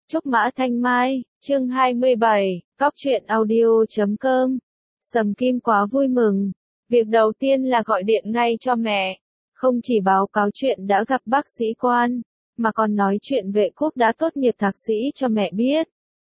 Trúc Mã Thanh Mai, chương 27, Cóc truyện audio.com. Sầm Kim quá vui mừng. Việc đầu tiên là gọi điện ngay cho mẹ. Không chỉ báo cáo chuyện đã gặp bác sĩ quan, mà còn nói chuyện Vệ Quốc đã tốt nghiệp thạc sĩ cho mẹ biết.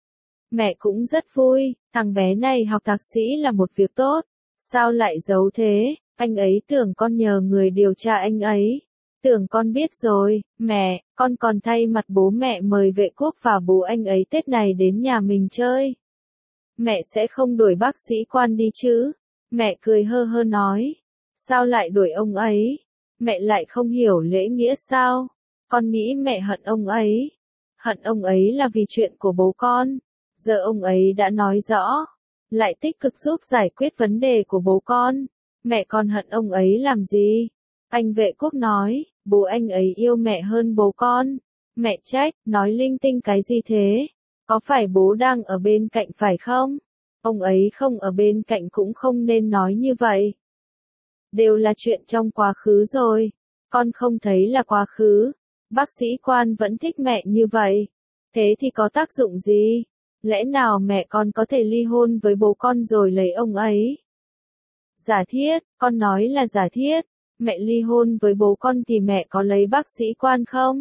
Mẹ cũng rất vui, thằng bé này học thạc sĩ là một việc tốt. Sao lại giấu thế, anh ấy tưởng con nhờ người điều tra anh ấy. Tưởng con biết rồi, mẹ, con còn thay mặt bố mẹ mời Vệ Quốc và bố anh ấy Tết này đến nhà mình chơi. Mẹ sẽ không đuổi bác sĩ quan đi chứ? Mẹ cười hơ hơ nói. Sao lại đuổi ông ấy? Mẹ lại không hiểu lễ nghĩa sao? Con nghĩ mẹ hận ông ấy. Hận ông ấy là vì chuyện của bố con. Giờ ông ấy đã nói rõ. Lại tích cực giúp giải quyết vấn đề của bố con. Mẹ còn hận ông ấy làm gì? Anh Vệ Quốc nói, bố anh ấy yêu mẹ hơn bố con. Mẹ trách, nói linh tinh cái gì thế? Có phải bố đang ở bên cạnh phải không? Ông ấy không ở bên cạnh cũng không nên nói như vậy. Đều là chuyện trong quá khứ rồi. Con không thấy là quá khứ. Bác sĩ quan vẫn thích mẹ như vậy. Thế thì có tác dụng gì? Lẽ nào mẹ con có thể ly hôn với bố con rồi lấy ông ấy? Giả thiết, con nói là giả thiết. Mẹ ly hôn với bố con thì mẹ có lấy bác sĩ quan không?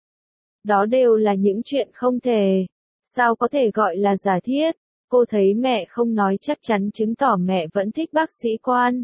Đó đều là những chuyện không thể. Sao có thể gọi là giả thiết? Cô thấy mẹ không nói chắc chắn chứng tỏ mẹ vẫn thích bác sĩ quan.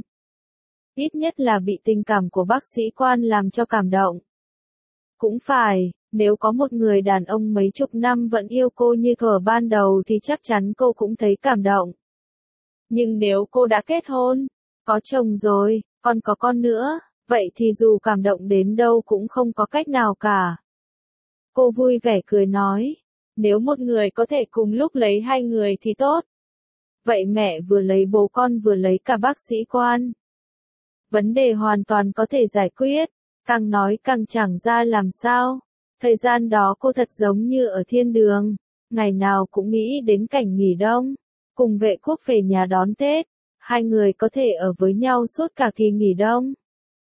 Ít nhất là bị tình cảm của bác sĩ quan làm cho cảm động. Cũng phải, nếu có một người đàn ông mấy chục năm vẫn yêu cô như thuở ban đầu thì chắc chắn cô cũng thấy cảm động. Nhưng nếu cô đã kết hôn, có chồng rồi, còn có con nữa, vậy thì dù cảm động đến đâu cũng không có cách nào cả. Cô vui vẻ cười nói, nếu một người có thể cùng lúc lấy hai người thì tốt. Vậy mẹ vừa lấy bố con vừa lấy cả bác sĩ quan. Vấn đề hoàn toàn có thể giải quyết, càng nói càng chẳng ra làm sao. Thời gian đó cô thật giống như ở thiên đường, ngày nào cũng nghĩ đến cảnh nghỉ đông, cùng Vệ Quốc về nhà đón Tết, hai người có thể ở với nhau suốt cả kỳ nghỉ đông.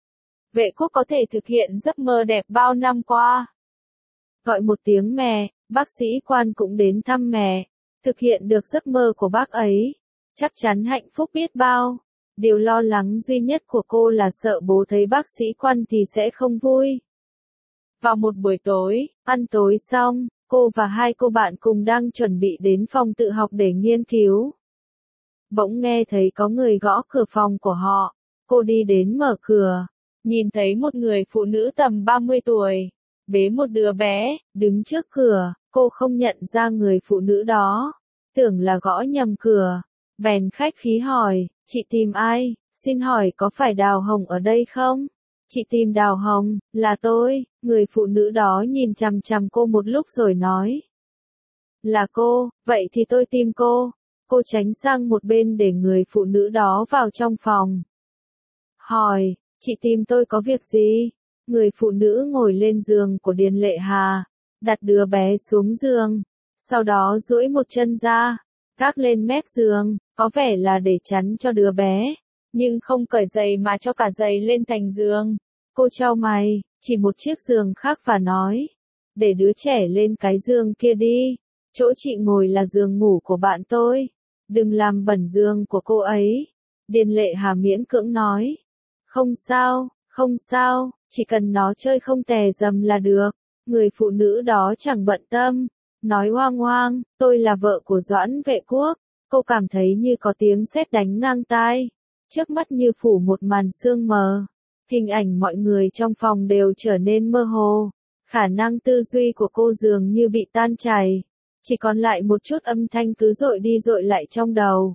Vệ Quốc có thể thực hiện giấc mơ đẹp bao năm qua. Gọi một tiếng mẹ, bác sĩ quan cũng đến thăm mẹ, thực hiện được giấc mơ của bác ấy, chắc chắn hạnh phúc biết bao. Điều lo lắng duy nhất của cô là sợ bố thấy bác sĩ quan thì sẽ không vui. Vào một buổi tối, ăn tối xong, cô và hai cô bạn cùng đang chuẩn bị đến phòng tự học để nghiên cứu. Bỗng nghe thấy có người gõ cửa phòng của họ, cô đi đến mở cửa, nhìn thấy một người phụ nữ tầm 30 tuổi, bế một đứa bé, đứng trước cửa, cô không nhận ra người phụ nữ đó, tưởng là gõ nhầm cửa, bèn khách khí hỏi, chị tìm ai, xin hỏi có phải Đào Hồng ở đây không? Chị tìm Đào Hồng, là tôi, người phụ nữ đó nhìn chằm chằm cô một lúc rồi nói. Là cô, vậy thì tôi tìm cô. Cô tránh sang một bên để người phụ nữ đó vào trong phòng. Hỏi, chị tìm tôi có việc gì? Người phụ nữ ngồi lên giường của Điền Lệ Hà, đặt đứa bé xuống giường, sau đó duỗi một chân ra, gác lên mép giường, có vẻ là để chắn cho đứa bé, nhưng không cởi giày mà cho cả giày lên thành giường. Cô chau mày, chỉ một chiếc giường khác và nói, để đứa trẻ lên cái giường kia đi, chỗ chị ngồi là giường ngủ của bạn tôi, đừng làm bẩn giường của cô ấy. Điền Lệ Hà miễn cưỡng nói, không sao, không sao, chỉ cần nó chơi không tè dầm là được. Người phụ nữ đó chẳng bận tâm, nói hoang hoang, tôi là vợ của Doãn Vệ Quốc. Cô cảm thấy như có tiếng sét đánh ngang tai, trước mắt như phủ một màn sương mờ, hình ảnh mọi người trong phòng đều trở nên mơ hồ, khả năng tư duy của cô dường như bị tan chảy, chỉ còn lại một chút âm thanh cứ dội đi dội lại trong đầu.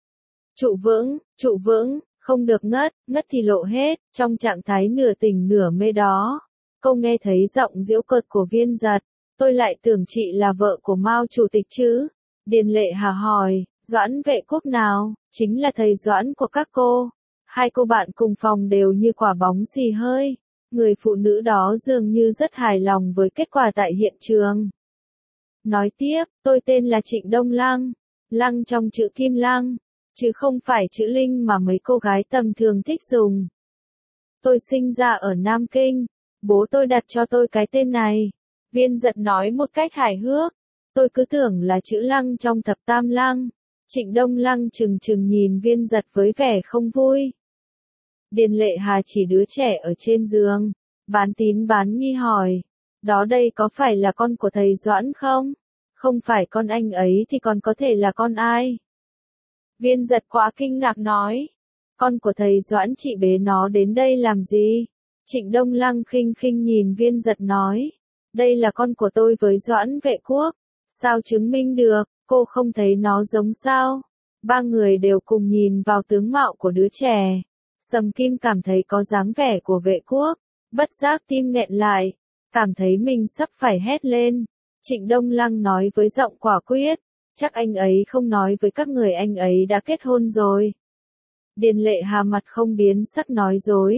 Trụ vững, không được ngất, ngất thì lộ hết. Trong trạng thái nửa tỉnh nửa mê đó, cô nghe thấy giọng giễu cợt của Viên Giật, tôi lại tưởng chị là vợ của Mao chủ tịch chứ. Điền Lệ Hà hỏi, Doãn Vệ Quốc nào, chính là thầy Doãn của các cô. Hai cô bạn cùng phòng đều như quả bóng xì hơi. Người phụ nữ đó dường như rất hài lòng với kết quả tại hiện trường. Nói tiếp, tôi tên là Trịnh Đông Lăng, Lăng trong chữ Kim Lăng, chứ không phải chữ Linh mà mấy cô gái tầm thường thích dùng. Tôi sinh ra ở Nam Kinh, bố tôi đặt cho tôi cái tên này. Viên Giật nói một cách hài hước. Tôi cứ tưởng là chữ Lăng trong thập tam lăng. Trịnh Đông Lăng trừng trừng nhìn Viên Dật với vẻ không vui. Điền Lệ Hà chỉ đứa trẻ ở trên giường, bán tín bán nghi hỏi. Đó đây có phải là con của thầy Doãn không? Không phải con anh ấy thì còn có thể là con ai? Viên Dật quá kinh ngạc nói. Con của thầy Doãn, chị bế nó đến đây làm gì? Trịnh Đông Lăng khinh khinh nhìn Viên Dật nói. Đây là con của tôi với Doãn Vệ Quốc. Sao chứng minh được, cô không thấy nó giống sao? Ba người đều cùng nhìn vào tướng mạo của đứa trẻ. Sầm Kim cảm thấy có dáng vẻ của Vệ Quốc, bất giác tim nghẹn lại, cảm thấy mình sắp phải hét lên. Trịnh Đông Lăng nói với giọng quả quyết, chắc anh ấy không nói với các người anh ấy đã kết hôn rồi. Điền Lệ Hà mặt không biến sắc nói dối.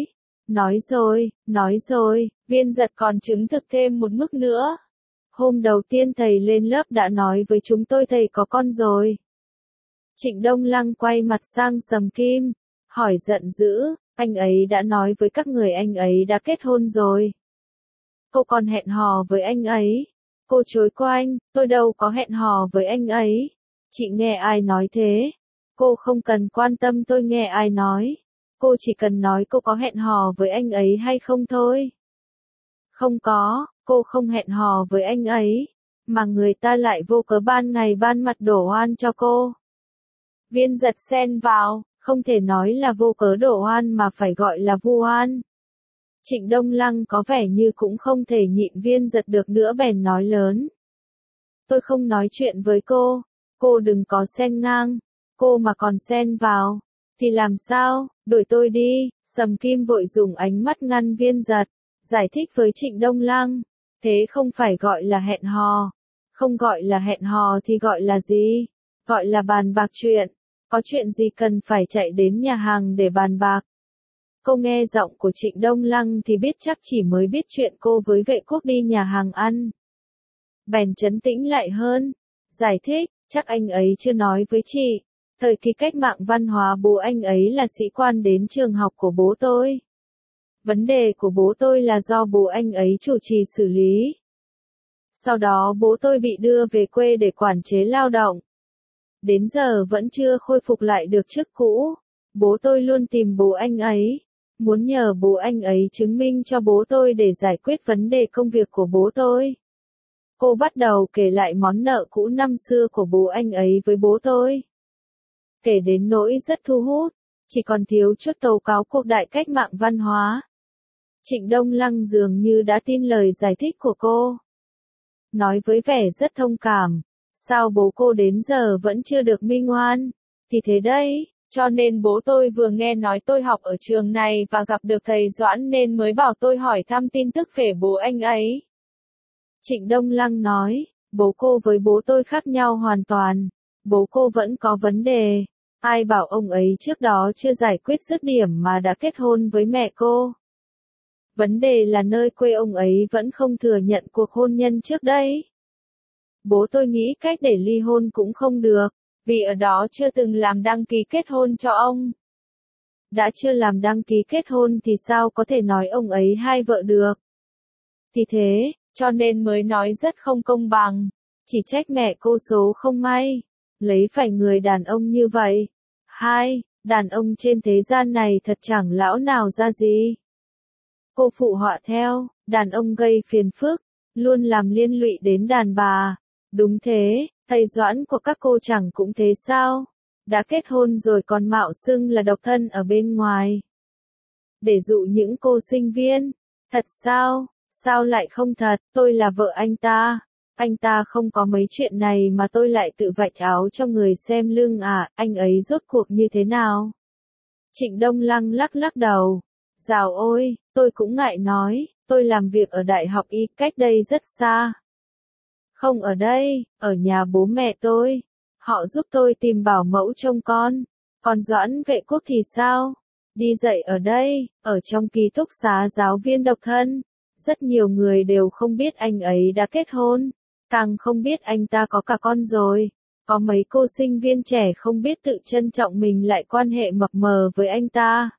Nói rồi, Viên Dật còn chứng thực thêm một mức nữa. Hôm đầu tiên thầy lên lớp đã nói với chúng tôi thầy có con rồi. Trịnh Đông Lăng quay mặt sang Sầm Kim, hỏi giận dữ, anh ấy đã nói với các người anh ấy đã kết hôn rồi. Cô còn hẹn hò với anh ấy. Cô chối quanh, tôi đâu có hẹn hò với anh ấy. Chị nghe ai nói thế? Cô không cần quan tâm tôi nghe ai nói. Cô chỉ cần nói cô có hẹn hò với anh ấy hay không thôi. Không có, cô không hẹn hò với anh ấy. Mà người ta lại vô cớ ban ngày ban mặt đổ oan cho cô. Viên Dật xen vào, không thể nói là vô cớ đổ oan mà phải gọi là vu oan. Trịnh Đông Lăng có vẻ như cũng không thể nhịn Viên Dật được nữa bèn nói lớn. Tôi không nói chuyện với cô đừng có xen ngang, cô mà còn xen vào, thì làm sao, đuổi tôi đi. Sầm Kim vội dùng ánh mắt ngăn Viên Dật, giải thích với Trịnh Đông Lăng, thế không phải gọi là hẹn hò, không gọi là hẹn hò thì gọi là gì? Gọi là bàn bạc chuyện, có chuyện gì cần phải chạy đến nhà hàng để bàn bạc. Cô nghe giọng của Trịnh Đông Lăng thì biết chắc chỉ mới biết chuyện cô với Vệ Quốc đi nhà hàng ăn. Bèn trấn tĩnh lại hơn, giải thích, chắc anh ấy chưa nói với chị. Thời kỳ cách mạng văn hóa bố anh ấy là sĩ quan đến trường học của bố tôi. Vấn đề của bố tôi là do bố anh ấy chủ trì xử lý. Sau đó bố tôi bị đưa về quê để quản chế lao động. Đến giờ vẫn chưa khôi phục lại được chức cũ. Bố tôi luôn tìm bố anh ấy, muốn nhờ bố anh ấy chứng minh cho bố tôi để giải quyết vấn đề công việc của bố tôi. Cô bắt đầu kể lại món nợ cũ năm xưa của bố anh ấy với bố tôi. Kể đến nỗi rất thu hút, chỉ còn thiếu chút tố cáo cuộc đại cách mạng văn hóa. Trịnh Đông Lăng dường như đã tin lời giải thích của cô. Nói với vẻ rất thông cảm, sao bố cô đến giờ vẫn chưa được minh oan? Thì thế đấy, cho nên bố tôi vừa nghe nói tôi học ở trường này và gặp được thầy Doãn nên mới bảo tôi hỏi thăm tin tức về bố anh ấy. Trịnh Đông Lăng nói, bố cô với bố tôi khác nhau hoàn toàn. Bố cô vẫn có vấn đề. Ai bảo ông ấy trước đó chưa giải quyết dứt điểm mà đã kết hôn với mẹ cô. Vấn đề là nơi quê ông ấy vẫn không thừa nhận cuộc hôn nhân trước đây. Bố tôi nghĩ cách để ly hôn cũng không được, vì ở đó chưa từng làm đăng ký kết hôn cho ông. Đã chưa làm đăng ký kết hôn thì sao có thể nói ông ấy hai vợ được. Thì thế, cho nên mới nói rất không công bằng. Chỉ trách mẹ cô số không may, lấy phải người đàn ông như vậy. Hai, đàn ông trên thế gian này thật chẳng lão nào ra gì. Cô phụ họa theo, đàn ông gây phiền phức, luôn làm liên lụy đến đàn bà. Đúng thế, thầy Doãn của các cô chẳng cũng thế sao? Đã kết hôn rồi còn mạo xưng là độc thân ở bên ngoài. Để dụ những cô sinh viên. Thật sao? Sao lại không thật? Tôi là vợ anh ta. Anh ta không có mấy chuyện này mà tôi lại tự vạch áo cho người xem lưng à, anh ấy rốt cuộc như thế nào? Trịnh Đông Lăng lắc lắc đầu. Dào ôi, tôi cũng ngại nói, tôi làm việc ở Đại học Y cách đây rất xa. Không ở đây, ở nhà bố mẹ tôi. Họ giúp tôi tìm bảo mẫu trông con. Còn Doãn Vệ Quốc thì sao? Đi dạy ở đây, ở trong ký túc xá giáo viên độc thân. Rất nhiều người đều không biết anh ấy đã kết hôn. Càng không biết anh ta có cả con rồi. Có mấy cô sinh viên trẻ không biết tự trân trọng mình lại quan hệ mập mờ với anh ta.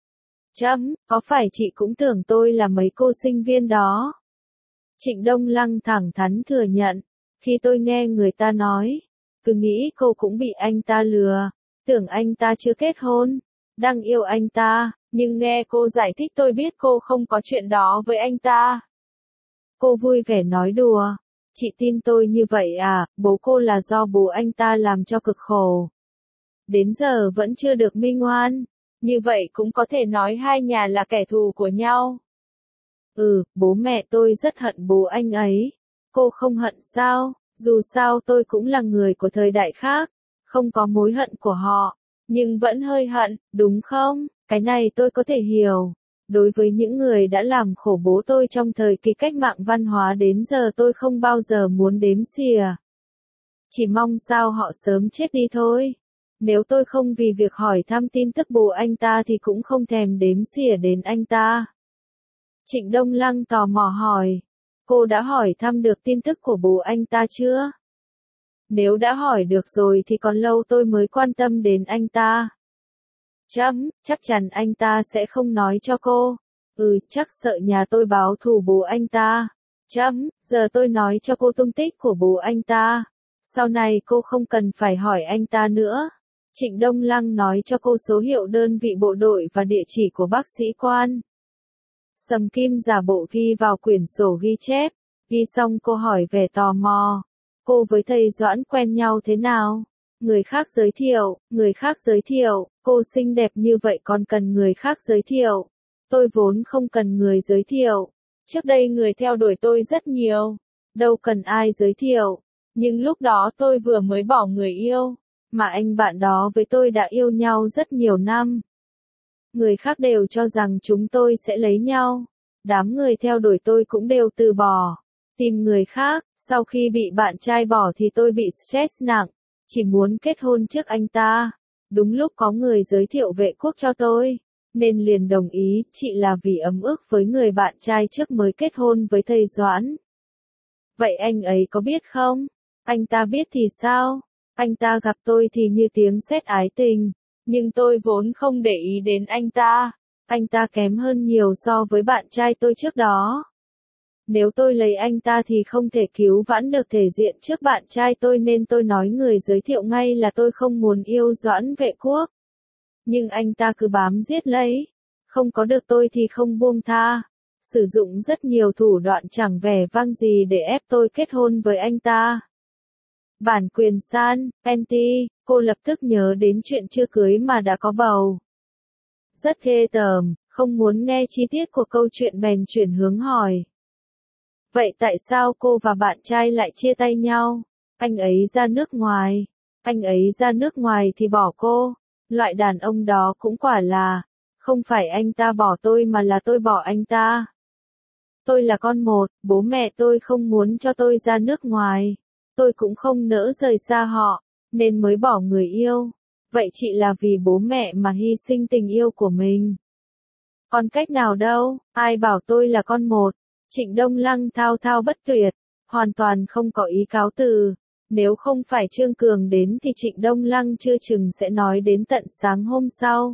Có phải chị cũng tưởng tôi là mấy cô sinh viên đó? Trịnh Đông Lăng thẳng thắn thừa nhận. Khi tôi nghe người ta nói, cứ nghĩ cô cũng bị anh ta lừa, tưởng anh ta chưa kết hôn, đang yêu anh ta, nhưng nghe cô giải thích tôi biết cô không có chuyện đó với anh ta. Cô vui vẻ nói đùa, chị tin tôi như vậy à, bố cô là do bố anh ta làm cho cực khổ. Đến giờ vẫn chưa được minh oan, như vậy cũng có thể nói hai nhà là kẻ thù của nhau. Bố mẹ tôi rất hận bố anh ấy. Cô không hận sao? Dù sao tôi cũng là người của thời đại khác, không có mối hận của họ, nhưng vẫn hơi hận, đúng không? Cái này tôi có thể hiểu. Đối với những người đã làm khổ bố tôi trong thời kỳ cách mạng văn hóa đến giờ tôi không bao giờ muốn đếm xỉa. Chỉ mong sao họ sớm chết đi thôi. Nếu tôi không vì việc hỏi thăm tin tức bố anh ta thì cũng không thèm đếm xỉa đến anh ta. Trịnh Đông Lăng tò mò hỏi, cô đã hỏi thăm được tin tức của bố anh ta chưa? Nếu đã hỏi được rồi thì còn lâu tôi mới quan tâm đến anh ta. Chắc chắn anh ta sẽ không nói cho cô. Chắc sợ nhà tôi báo thù bố anh ta. Giờ tôi nói cho cô tung tích của bố anh ta. Sau này cô không cần phải hỏi anh ta nữa. Trịnh Đông Lăng nói cho cô số hiệu đơn vị bộ đội và địa chỉ của bác sĩ quan. Sầm Kim giả bộ ghi vào quyển sổ ghi chép. Ghi xong cô hỏi vẻ tò mò. Cô với thầy Doãn quen nhau thế nào? Người khác giới thiệu, cô xinh đẹp như vậy còn cần người khác giới thiệu. Tôi vốn không cần người giới thiệu. Trước đây người theo đuổi tôi rất nhiều. Đâu cần ai giới thiệu. Nhưng lúc đó tôi vừa mới bỏ người yêu. Mà anh bạn đó với tôi đã yêu nhau rất nhiều năm. Người khác đều cho rằng chúng tôi sẽ lấy nhau. Đám người theo đuổi tôi cũng đều từ bỏ. Tìm người khác, sau khi bị bạn trai bỏ thì tôi bị stress nặng. Chỉ muốn kết hôn trước anh ta. Đúng lúc có người giới thiệu vệ quốc cho tôi. Nên liền đồng ý, chị là vì ấm ức với người bạn trai trước mới kết hôn với thầy Doãn. Vậy anh ấy có biết không? Anh ta biết thì sao? Anh ta gặp tôi thì như tiếng sét ái tình. Nhưng tôi vốn không để ý đến anh ta. Anh ta kém hơn nhiều so với bạn trai tôi trước đó. Nếu tôi lấy anh ta thì không thể cứu vãn được thể diện trước bạn trai tôi nên tôi nói người giới thiệu ngay là tôi không muốn yêu Doãn Vệ Quốc. Nhưng anh ta cứ bám giết lấy. Không có được tôi thì không buông tha. Sử dụng rất nhiều thủ đoạn chẳng vẻ vang gì để ép tôi kết hôn với anh ta. Bản quyền san, Penti, cô lập tức nhớ đến chuyện chưa cưới mà đã có bầu. Rất ghê tởm, không muốn nghe chi tiết của câu chuyện bèn chuyển hướng hỏi. Vậy tại sao cô và bạn trai lại chia tay nhau? Anh ấy ra nước ngoài. Anh ấy ra nước ngoài thì bỏ cô. Loại đàn ông đó cũng quả là, không phải anh ta bỏ tôi mà là tôi bỏ anh ta. Tôi là con một, bố mẹ tôi không muốn cho tôi ra nước ngoài. Tôi cũng không nỡ rời xa họ, nên mới bỏ người yêu. Vậy chị là vì bố mẹ mà hy sinh tình yêu của mình. Còn cách nào đâu, ai bảo tôi là con một. Trịnh Đông Lăng thao thao bất tuyệt, hoàn toàn không có ý cáo từ. Nếu không phải Trương Cường đến thì Trịnh Đông Lăng chưa chừng sẽ nói đến tận sáng hôm sau.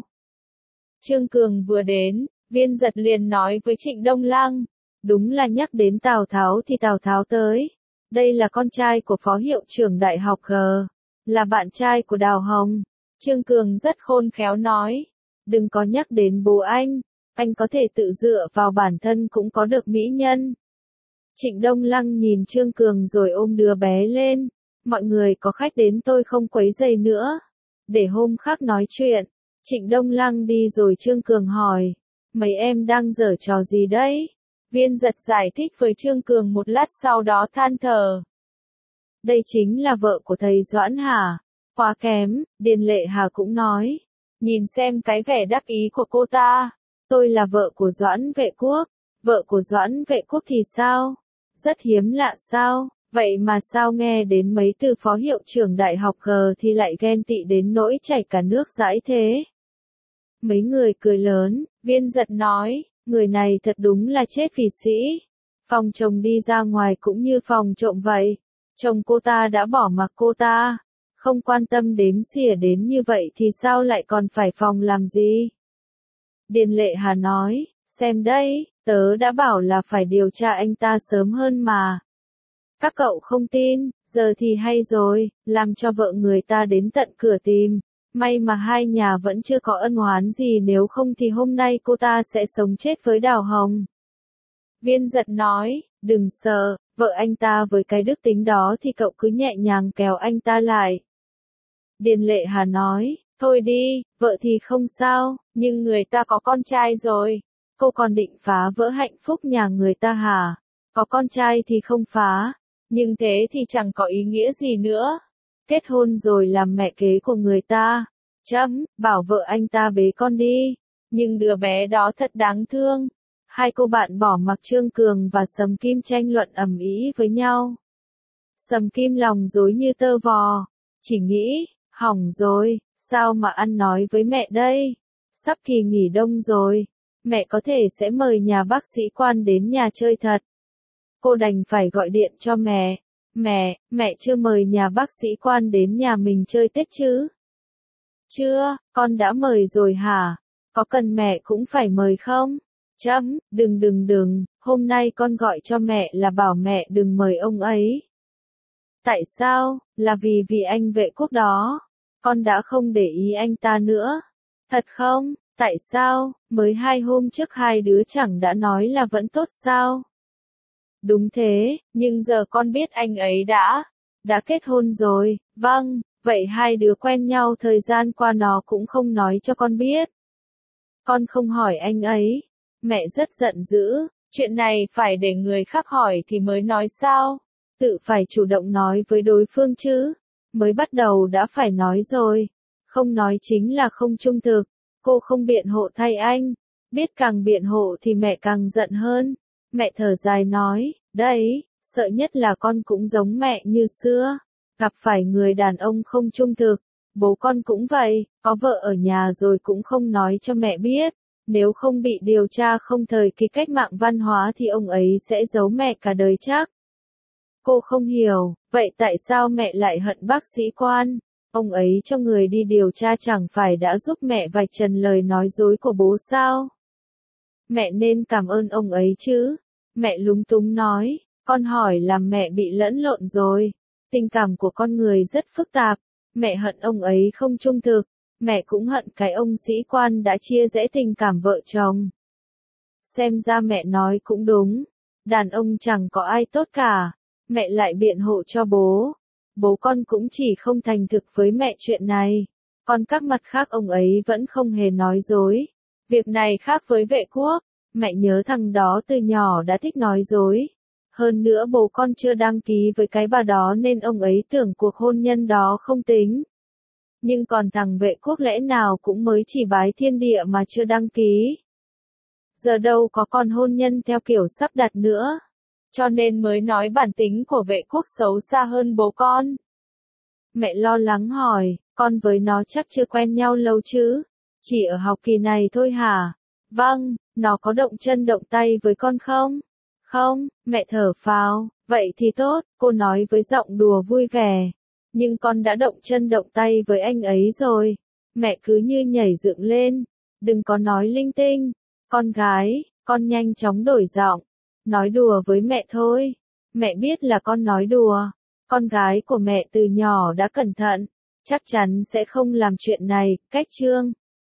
Trương Cường vừa đến, Viên Dật liền nói với Trịnh Đông Lăng. Đúng là nhắc đến Tào Tháo thì Tào Tháo tới. Đây là con trai của phó hiệu trưởng đại học G. Là bạn trai của Đào Hồng. Trương Cường rất khôn khéo nói. Đừng có nhắc đến bố anh có thể tự dựa vào bản thân cũng có được mỹ nhân. Trịnh Đông Lăng nhìn Trương Cường rồi ôm đứa bé lên. Mọi người có khách đến tôi không quấy rầy nữa. Để hôm khác nói chuyện. Trịnh Đông Lăng đi rồi Trương Cường hỏi. Mấy em đang giở trò gì đấy? Viên Dật giải thích với Trương Cường một lát sau đó than thở. Đây chính là vợ của thầy Doãn hả? Quá kém, Điền Lệ Hà cũng nói. Nhìn xem cái vẻ đắc ý của cô ta. Tôi là vợ của Doãn Vệ Quốc. Vợ của Doãn Vệ Quốc thì sao? Rất hiếm lạ sao? Vậy mà sao nghe đến mấy từ phó hiệu trưởng đại học G thì lại ghen tị đến nỗi chảy cả nước dãi thế? Mấy người cười lớn, Viên Dật nói, người này thật đúng là chết vì sĩ. Phòng chồng đi ra ngoài cũng như phòng trộm vậy. Chồng cô ta đã bỏ mặc cô ta. Không quan tâm đếm xỉa đến như vậy thì sao lại còn phải phòng làm gì? Điền Lệ Hà nói, xem đấy, tớ đã bảo là phải điều tra anh ta sớm hơn mà. Các cậu không tin, Giờ thì hay rồi, làm cho vợ người ta đến tận cửa tìm. May mà hai nhà vẫn chưa có ân oán gì, nếu không thì hôm nay cô ta sẽ sống chết với Đào Hồng. Viên Dật nói, đừng sợ, vợ anh ta với cái đức tính đó thì cậu cứ nhẹ nhàng kéo anh ta lại. Điền Lệ Hà nói, thôi đi, vợ thì không sao, nhưng người ta có con trai rồi. Cô còn định phá vỡ hạnh phúc nhà người ta hả? Có con trai thì không phá, nhưng thế thì chẳng có ý nghĩa gì nữa. Kết hôn rồi làm mẹ kế của người ta. Bảo vợ anh ta bế con đi. Nhưng đứa bé đó thật đáng thương. Hai cô bạn bỏ mặc Trương Cường và Sầm Kim tranh luận ầm ĩ với nhau. Sầm Kim lòng rối như tơ vò. Chỉ nghĩ, hỏng rồi, sao mà ăn nói với mẹ đây? Sắp kỳ nghỉ đông rồi. Mẹ có thể sẽ mời nhà bác sĩ Quan đến nhà chơi thật. Cô đành phải gọi điện cho mẹ. Mẹ chưa mời nhà bác sĩ Quan đến nhà mình chơi Tết chứ? Chưa, con đã mời rồi hả? Có cần mẹ cũng phải mời không? Đừng, hôm nay con gọi cho mẹ là bảo mẹ đừng mời ông ấy. Tại sao? Là vì anh vệ quốc đó. Con đã không để ý anh ta nữa. Thật không? Tại sao? Mới 2 hôm trước hai đứa chẳng đã nói là vẫn tốt sao? Đúng thế, nhưng giờ con biết anh ấy đã kết hôn rồi. Vâng, vậy hai đứa quen nhau thời gian qua nó cũng không nói cho con biết. Con không hỏi anh ấy. Mẹ rất giận dữ, chuyện này phải để người khác hỏi thì mới nói sao? Tự phải chủ động nói với đối phương chứ. Mới bắt đầu đã phải nói rồi. Không nói chính là không trung thực. Cô không biện hộ thay anh. Biết càng biện hộ thì mẹ càng giận hơn. Mẹ thở dài nói, đấy, sợ nhất là con cũng giống mẹ như xưa. Gặp phải người đàn ông không trung thực. Bố con cũng vậy, có vợ ở nhà rồi cũng không nói cho mẹ biết. Nếu không bị điều tra không thời kỳ cách mạng văn hóa thì ông ấy sẽ giấu mẹ cả đời chắc. Cô không hiểu, vậy tại sao mẹ lại hận bác sĩ Quan? Ông ấy cho người đi điều tra chẳng phải đã giúp mẹ vạch trần lời nói dối của bố sao? Mẹ nên cảm ơn ông ấy chứ. Mẹ lúng túng nói, con hỏi làm mẹ bị lẫn lộn rồi. Tình cảm của con người rất phức tạp. Mẹ hận ông ấy không trung thực. Mẹ cũng hận cái ông sĩ Quan đã chia rẽ tình cảm vợ chồng. Xem ra mẹ nói cũng đúng. Đàn ông chẳng có ai tốt cả. Mẹ lại biện hộ cho bố. Bố con cũng chỉ không thành thực với mẹ chuyện này. Còn các mặt khác ông ấy vẫn không hề nói dối. Việc này khác với Vệ Quốc. Mẹ nhớ thằng đó từ nhỏ đã thích nói dối. Hơn nữa bố con chưa đăng ký với cái bà đó nên ông ấy tưởng cuộc hôn nhân đó không tính. Nhưng còn thằng Vệ Quốc lẽ nào cũng mới chỉ bái thiên địa mà chưa đăng ký. Giờ đâu có con hôn nhân theo kiểu sắp đặt nữa. Cho nên mới nói bản tính của Vệ Quốc xấu xa hơn bố con. Mẹ lo lắng hỏi, con với nó chắc chưa quen nhau lâu chứ? Chỉ ở học kỳ này thôi hả? Vâng, nó có động chân động tay với con không? Không, mẹ thở phào, vậy thì tốt, cô nói với giọng đùa vui vẻ. Nhưng con đã động chân động tay với anh ấy rồi. Mẹ cứ như nhảy dựng lên. Đừng có nói linh tinh. Con gái, con nhanh chóng đổi giọng. Nói đùa với mẹ thôi. Mẹ biết là con nói đùa. Con gái của mẹ từ nhỏ đã cẩn thận. Chắc chắn sẽ không làm chuyện này. Cách Trương.